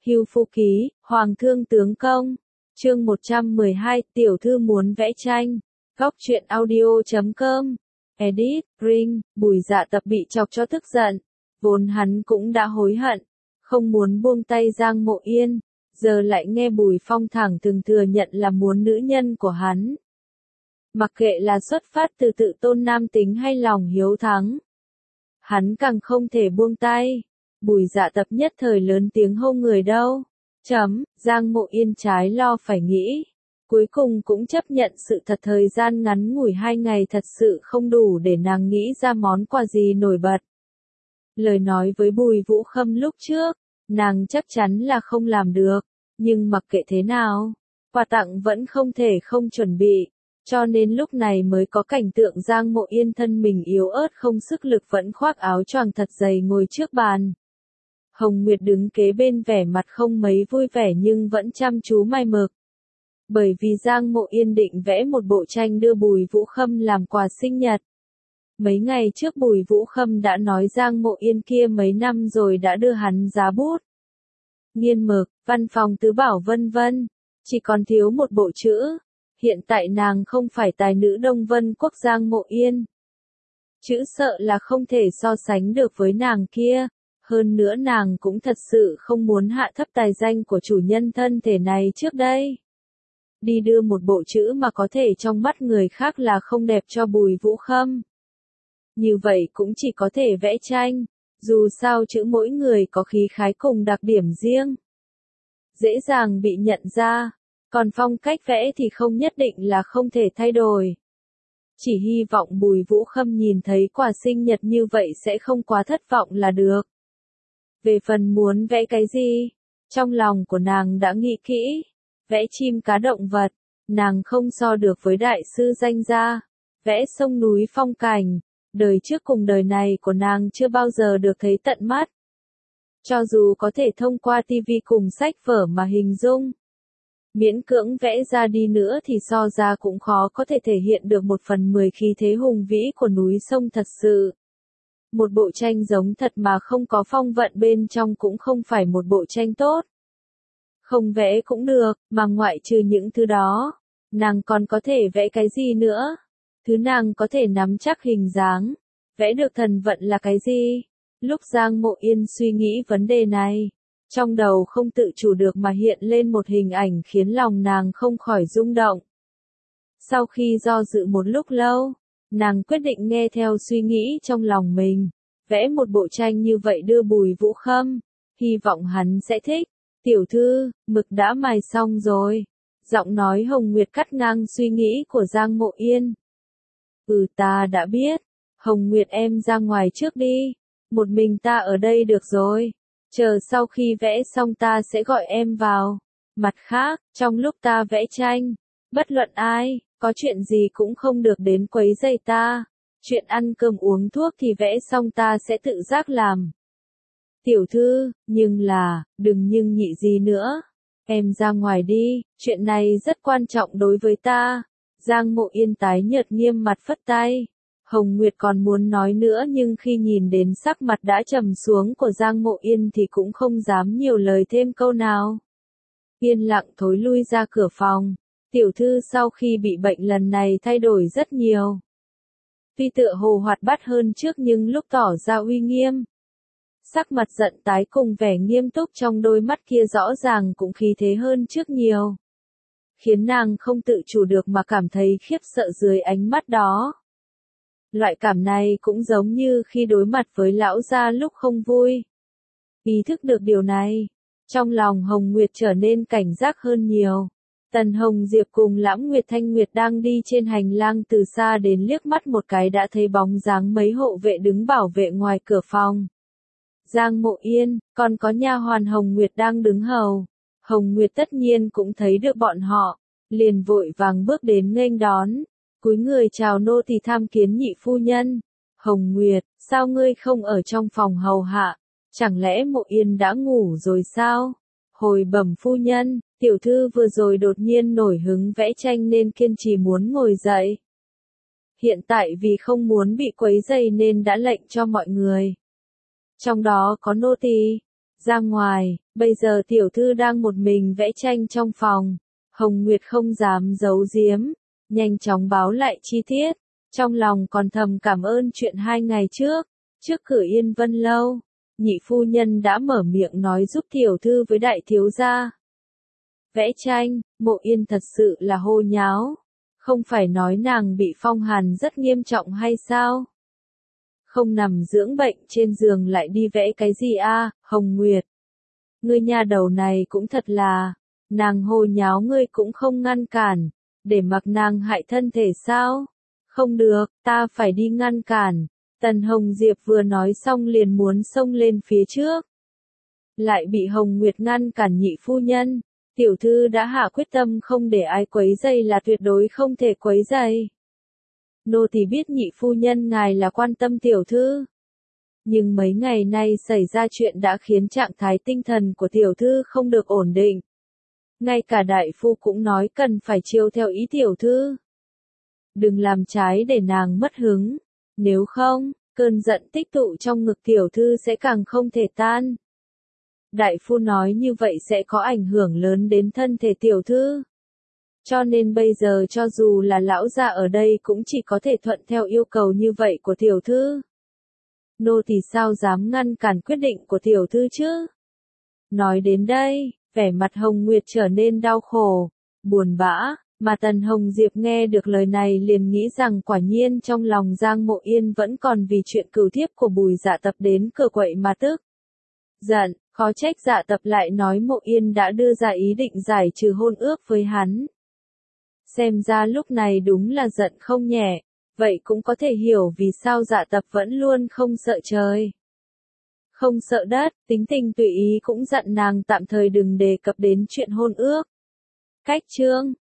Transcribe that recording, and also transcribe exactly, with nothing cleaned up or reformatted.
Hưu Phu Ký, Hoàng Thương Tướng Công. Chương một trăm mười hai, tiểu thư muốn vẽ tranh. Góc truyện audio chấm com. Edit, Ring, Bùi Dạ Tập bị chọc cho tức giận. Vốn hắn cũng đã hối hận, không muốn buông tay Giang Mộ Yên, giờ lại nghe Bùi Phong thẳng thừng thừa nhận là muốn nữ nhân của hắn. Mặc kệ là xuất phát từ tự tôn nam tính hay lòng hiếu thắng, hắn càng không thể buông tay. Bùi Dạ Tập nhất thời lớn tiếng hô người đâu. Chấm, Giang Mộ Yên trái lo phải nghĩ. Cuối cùng cũng chấp nhận sự thật thời gian ngắn ngủi hai ngày thật sự không đủ để nàng nghĩ ra món quà gì nổi bật. Lời nói với Bùi Vũ Khâm lúc trước, nàng chắc chắn là không làm được, nhưng mặc kệ thế nào, quà tặng vẫn không thể không chuẩn bị, cho nên lúc này mới có cảnh tượng Giang Mộ Yên thân mình yếu ớt không sức lực vẫn khoác áo choàng thật dày ngồi trước bàn. Hồng Nguyệt đứng kế bên vẻ mặt không mấy vui vẻ nhưng vẫn chăm chú mài mực. Bởi vì Giang Mộ Yên định vẽ một bộ tranh đưa Bùi Vũ Khâm làm quà sinh nhật. Mấy ngày trước Bùi Vũ Khâm đã nói Giang Mộ Yên kia mấy năm rồi đã đưa hắn giá bút, nghiên mực, văn phòng tứ bảo vân vân, chỉ còn thiếu một bộ chữ. Hiện tại nàng không phải tài nữ Đông Vân Quốc Giang Mộ Yên. Chữ sợ là không thể so sánh được với nàng kia. Hơn nữa nàng cũng thật sự không muốn hạ thấp tài danh của chủ nhân thân thể này trước đây. Đi đưa một bộ chữ mà có thể trong mắt người khác là không đẹp cho Bùi Vũ Khâm. Như vậy cũng chỉ có thể vẽ tranh, dù sao chữ mỗi người có khí khái cùng đặc điểm riêng, dễ dàng bị nhận ra, còn phong cách vẽ thì không nhất định là không thể thay đổi. Chỉ hy vọng Bùi Vũ Khâm nhìn thấy quà sinh nhật như vậy sẽ không quá thất vọng là được. Về phần muốn vẽ cái gì, trong lòng của nàng đã nghĩ kỹ, vẽ chim cá động vật, nàng không so được với đại sư danh gia, vẽ sông núi phong cảnh, đời trước cùng đời này của nàng chưa bao giờ được thấy tận mắt. Cho dù có thể thông qua tivi cùng sách vở mà hình dung, miễn cưỡng vẽ ra đi nữa thì so ra cũng khó có thể thể hiện được một phần mười khí thế hùng vĩ của núi sông thật sự. Một bộ tranh giống thật mà không có phong vận bên trong cũng không phải một bộ tranh tốt. Không vẽ cũng được, mà ngoại trừ những thứ đó, nàng còn có thể vẽ cái gì nữa? Thứ nàng có thể nắm chắc hình dáng, vẽ được thần vận là cái gì? Lúc Giang Mộ Yên suy nghĩ vấn đề này, trong đầu không tự chủ được mà hiện lên một hình ảnh khiến lòng nàng không khỏi rung động. Sau khi do dự một lúc lâu, nàng quyết định nghe theo suy nghĩ trong lòng mình, vẽ một bộ tranh như vậy đưa Bùi Vũ Khâm, hy vọng hắn sẽ thích. Tiểu thư, mực đã mài xong rồi. Giọng nói Hồng Nguyệt cắt ngang suy nghĩ của Giang Mộ Yên. Ừ, ta đã biết. Hồng Nguyệt em ra ngoài trước đi. Một mình ta ở đây được rồi. Chờ sau khi vẽ xong ta sẽ gọi em vào. Mặt khác, trong lúc ta vẽ tranh, bất luận ai, có chuyện gì cũng không được đến quấy rầy ta. Chuyện ăn cơm uống thuốc thì vẽ xong ta sẽ tự giác làm. Tiểu thư, nhưng là, đừng nhưng nhị gì nữa. Em ra ngoài đi, chuyện này rất quan trọng đối với ta. Giang Mộ Yên tái nhợt nghiêm mặt phất tay. Hồng Nguyệt còn muốn nói nữa nhưng khi nhìn đến sắc mặt đã trầm xuống của Giang Mộ Yên thì cũng không dám nhiều lời thêm câu nào. Yên lặng thối lui ra cửa phòng. Tiểu thư sau khi bị bệnh lần này thay đổi rất nhiều. Tuy tựa hồ hoạt bát hơn trước nhưng lúc tỏ ra uy nghiêm. Sắc mặt giận tái cùng vẻ nghiêm túc trong đôi mắt kia rõ ràng cũng khí thế hơn trước nhiều. Khiến nàng không tự chủ được mà cảm thấy khiếp sợ dưới ánh mắt đó. Loại cảm này cũng giống như khi đối mặt với lão gia lúc không vui. Ý thức được điều này, trong lòng Hồng Nguyệt trở nên cảnh giác hơn nhiều. Tần Hồng Diệp cùng Lãm Nguyệt Thanh Nguyệt đang đi trên hành lang từ xa đến liếc mắt một cái đã thấy bóng dáng mấy hộ vệ đứng bảo vệ ngoài cửa phòng. Giang Mộ Yên, còn có nha hoàn Hồng Nguyệt đang đứng hầu. Hồng Nguyệt tất nhiên cũng thấy được bọn họ, liền vội vàng bước đến nghênh đón, cúi người chào nô tỳ tham kiến nhị phu nhân. Hồng Nguyệt, sao ngươi không ở trong phòng hầu hạ? Chẳng lẽ Mộ Yên đã ngủ rồi sao? Hồi bẩm phu nhân, tiểu thư vừa rồi đột nhiên nổi hứng vẽ tranh nên kiên trì muốn ngồi dậy. Hiện tại vì không muốn bị quấy rầy nên đã lệnh cho mọi người. Trong đó có nô tỳ. Ra ngoài, bây giờ tiểu thư đang một mình vẽ tranh trong phòng. Hồng Nguyệt không dám giấu giếm, nhanh chóng báo lại chi tiết, trong lòng còn thầm cảm ơn chuyện hai ngày trước, trước cửa Yên Vân Lâu, nhị phu nhân đã mở miệng nói giúp tiểu thư với đại thiếu gia. Vẽ tranh, Mộ Yên thật sự là hô nháo, không phải nói nàng bị phong hàn rất nghiêm trọng hay sao? Không nằm dưỡng bệnh trên giường lại đi vẽ cái gì a, Hồng Nguyệt? Ngươi nha đầu này cũng thật là, nàng hô nháo ngươi cũng không ngăn cản, để mặc nàng hại thân thể sao? Không được, ta phải đi ngăn cản. Tần Hồng Diệp vừa nói xong liền muốn xông lên phía trước. Lại bị Hồng Nguyệt ngăn cản nhị phu nhân. Tiểu thư đã hạ quyết tâm không để ai quấy rầy là tuyệt đối không thể quấy rầy. Nô tỳ biết nhị phu nhân ngài là quan tâm tiểu thư. Nhưng mấy ngày nay xảy ra chuyện đã khiến trạng thái tinh thần của tiểu thư không được ổn định. Ngay cả đại phu cũng nói cần phải chiếu theo ý tiểu thư. Đừng làm trái để nàng mất hứng. Nếu không, cơn giận tích tụ trong ngực tiểu thư sẽ càng không thể tan. Đại phu nói như vậy sẽ có ảnh hưởng lớn đến thân thể tiểu thư. Cho nên bây giờ cho dù là lão gia ở đây cũng chỉ có thể thuận theo yêu cầu như vậy của tiểu thư. Nô thì sao dám ngăn cản quyết định của tiểu thư chứ? Nói đến đây, vẻ mặt Hồng Nguyệt trở nên đau khổ, buồn bã, mà Tần Hồng Diệp nghe được lời này liền nghĩ rằng quả nhiên trong lòng Giang Mộ Yên vẫn còn vì chuyện cửu thiếp của Bùi Dạ Tập đến cửa quậy mà tức. Giận, khó trách Dạ Tập lại nói Mộ Yên đã đưa ra ý định giải trừ hôn ước với hắn. Xem ra lúc này đúng là giận không nhẹ, vậy cũng có thể hiểu vì sao Dạ Tập vẫn luôn không sợ trời. Không sợ đất, tính tình tùy ý cũng dặn nàng tạm thời đừng đề cập đến chuyện hôn ước. Cách chương